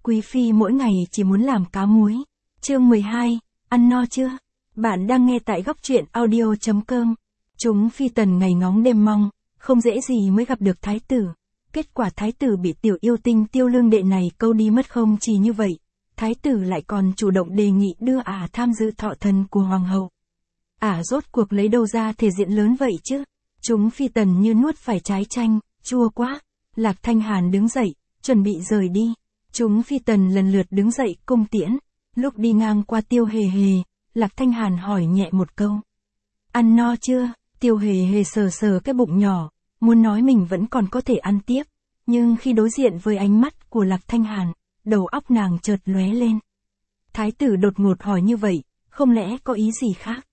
quý phi mỗi ngày chỉ muốn làm cá muối. Chương 12, ăn no chưa? Bạn đang nghe tại góc truyện audio.com. Chúng phi tần ngày ngóng đêm mong, không dễ gì mới gặp được thái tử. Kết quả thái tử bị tiểu yêu tinh Tiêu Lương Đệ này câu đi mất. Không chỉ như vậy, thái tử lại còn chủ động đề nghị đưa tham dự thọ thần của hoàng hậu. Rốt cuộc lấy đâu ra thể diện lớn vậy chứ? Chúng phi tần như nuốt phải trái chanh, chua quá. Lạc Thanh Hàn đứng dậy, chuẩn bị rời đi. Chúng phi tần lần lượt đứng dậy cung tiễn. Lúc đi ngang qua Tiêu Hề Hề, Lạc Thanh Hàn hỏi nhẹ một câu. Ăn no chưa? Tiêu Hề Hề sờ sờ cái bụng nhỏ, muốn nói mình vẫn còn có thể ăn tiếp. Nhưng khi đối diện với ánh mắt của Lạc Thanh Hàn, đầu óc nàng chợt lóe lên. Thái tử đột ngột hỏi như vậy, không lẽ có ý gì khác?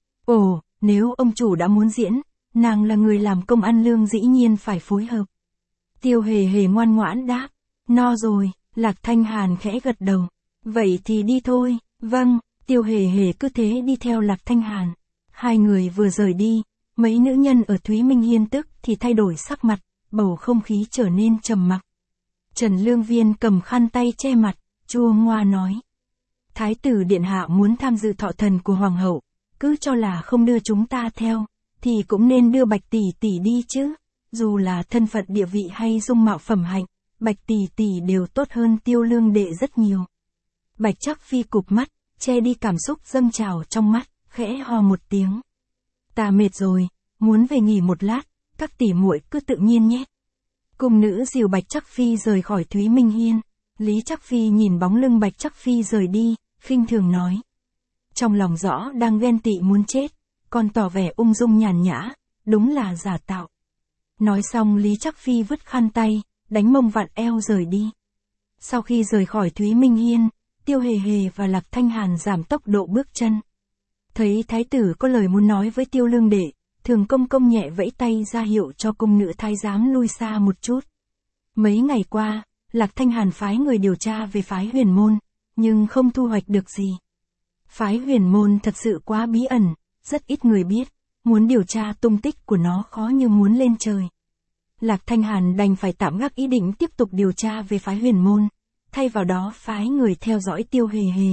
Ồ, nếu ông chủ đã muốn diễn, nàng là người làm công ăn lương dĩ nhiên phải phối hợp. Tiêu Hề Hề ngoan ngoãn đáp. No rồi, Lạc Thanh Hàn khẽ gật đầu. Vậy thì đi thôi. Vâng, Tiêu Hề Hề cứ thế đi theo Lạc Thanh Hàn. Hai người vừa rời đi, mấy nữ nhân ở Thúy Minh Hiên tức thì thay đổi sắc mặt, bầu không khí trở nên trầm mặc. Trần Lương Viên cầm khăn tay che mặt, chua ngoa nói. Thái tử điện hạ muốn tham dự thọ thần của hoàng hậu, cứ cho là không đưa chúng ta theo, thì cũng nên đưa Bạch tỷ tỷ đi chứ. Dù là thân phận địa vị hay dung mạo phẩm hạnh, Bạch tỷ tỷ đều tốt hơn Tiêu Lương Đệ rất nhiều. Bạch Trắc Phi cụp mắt, che đi cảm xúc dâng trào trong mắt, khẽ ho một tiếng. Ta mệt rồi, muốn về nghỉ một lát, các tỷ muội cứ tự nhiên nhé. Cung nữ dìu Bạch Trắc Phi rời khỏi Thúy Minh Hiên. Lý Trắc Phi nhìn bóng lưng Bạch Trắc Phi rời đi, khinh thường nói. Trong lòng rõ đang ghen tị muốn chết, còn tỏ vẻ ung dung nhàn nhã, đúng là giả tạo. Nói xong Lý Trắc Phi vứt khăn tay, đánh mông vặn eo rời đi. Sau khi rời khỏi Thúy Minh Hiên, Tiêu Hề Hề và Lạc Thanh Hàn giảm tốc độ bước chân. Thấy thái tử có lời muốn nói với Tiêu Lương Đệ, Thường Công Công nhẹ vẫy tay ra hiệu cho cung nữ thái giám lui xa một chút. Mấy ngày qua, Lạc Thanh Hàn phái người điều tra về phái Huyền Môn, nhưng không thu hoạch được gì. Phái Huyền Môn thật sự quá bí ẩn, rất ít người biết, muốn điều tra tung tích của nó khó như muốn lên trời. Lạc Thanh Hàn đành phải tạm gác ý định tiếp tục điều tra về phái Huyền Môn, thay vào đó phái người theo dõi Tiêu Hề Hề.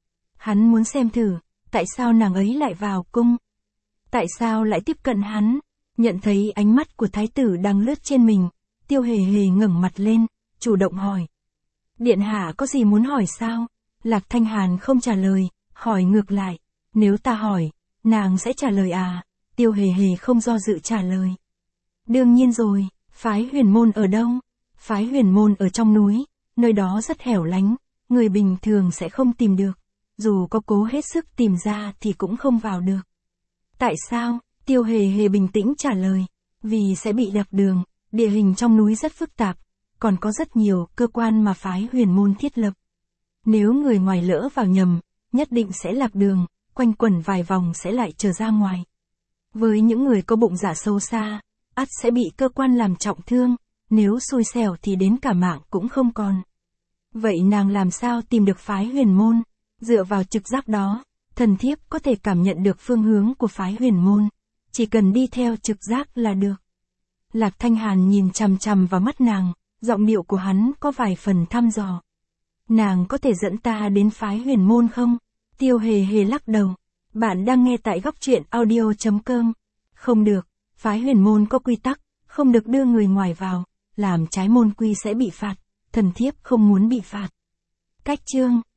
Hắn muốn xem thử, tại sao nàng ấy lại vào cung? Tại sao lại tiếp cận hắn? Nhận thấy ánh mắt của thái tử đang lướt trên mình, Tiêu Hề Hề ngẩng mặt lên, chủ động hỏi. Điện hạ có gì muốn hỏi sao? Lạc Thanh Hàn không trả lời, hỏi ngược lại. Nếu ta hỏi, nàng sẽ trả lời à? Tiêu Hề Hề không do dự trả lời. Đương nhiên rồi, phái Huyền Môn ở đâu? Phái Huyền Môn ở trong núi, nơi đó rất hẻo lánh, người bình thường sẽ không tìm được. Dù có cố hết sức tìm ra thì cũng không vào được. Tại sao? Tiêu Hề Hề bình tĩnh trả lời. Vì sẽ bị lạc đường, địa hình trong núi rất phức tạp, còn có rất nhiều cơ quan mà phái Huyền Môn thiết lập. Nếu người ngoài lỡ vào nhầm, nhất định sẽ lạc đường, quanh quẩn vài vòng sẽ lại trở ra ngoài. Với những người có bụng dạ sâu xa, ắt sẽ bị cơ quan làm trọng thương, nếu xui xẻo thì đến cả mạng cũng không còn. Vậy nàng làm sao tìm được phái Huyền Môn? Dựa vào trực giác đó, thần thiếp có thể cảm nhận được phương hướng của phái Huyền Môn, chỉ cần đi theo trực giác là được. Lạc Thanh Hàn nhìn chằm chằm vào mắt nàng, giọng điệu của hắn có vài phần thăm dò. Nàng có thể dẫn ta đến phái Huyền Môn không? Tiêu Hề Hề lắc đầu. Bạn đang nghe tại góc truyện audio.com. Không được, phái Huyền Môn có quy tắc, không được đưa người ngoài vào, làm trái môn quy sẽ bị phạt, thần thiếp không muốn bị phạt. Cách chương